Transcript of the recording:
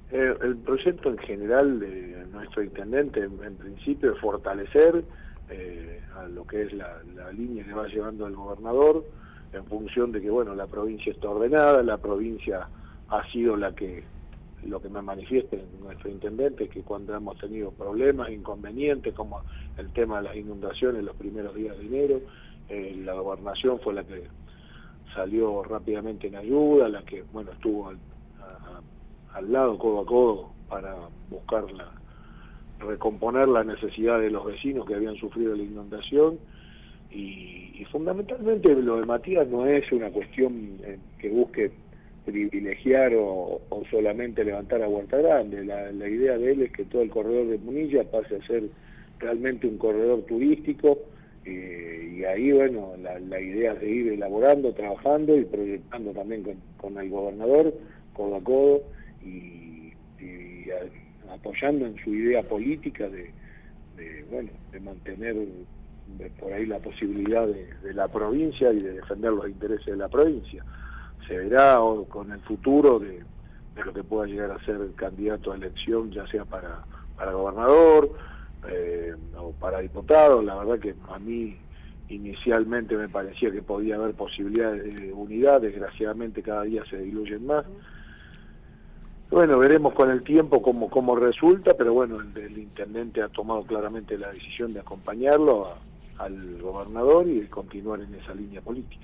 El proyecto en general de nuestro intendente, en principio, es fortalecer a lo que es la línea que va llevando el gobernador, en función de que, bueno, la provincia está ordenada, la provincia ha sido lo que me manifiesta nuestro intendente, que cuando hemos tenido problemas, inconvenientes, como el tema de las inundaciones los primeros días de enero, la gobernación fue la que salió rápidamente en ayuda, la que, bueno, estuvo al lado, codo a codo, para buscar recomponer la necesidad de los vecinos que habían sufrido la inundación. Y fundamentalmente lo de Matías no es una cuestión que busque privilegiar o solamente levantar a Huerta Grande. La idea de él es que todo el corredor de Munilla pase a ser realmente un corredor turístico, y ahí, bueno, la idea es de ir elaborando, trabajando y proyectando también con el gobernador, codo a codo, y apoyando en su idea política de mantener por ahí la posibilidad de la provincia y de defender los intereses de la provincia. Se verá con el futuro de lo que pueda llegar a ser candidato a elección, ya sea para gobernador o para diputado. La verdad que a mí inicialmente me parecía que podía haber posibilidades de unidad, desgraciadamente cada día se diluyen más. Bueno, veremos con el tiempo cómo resulta, pero bueno, el intendente ha tomado claramente la decisión de acompañarlo al gobernador y de continuar en esa línea política.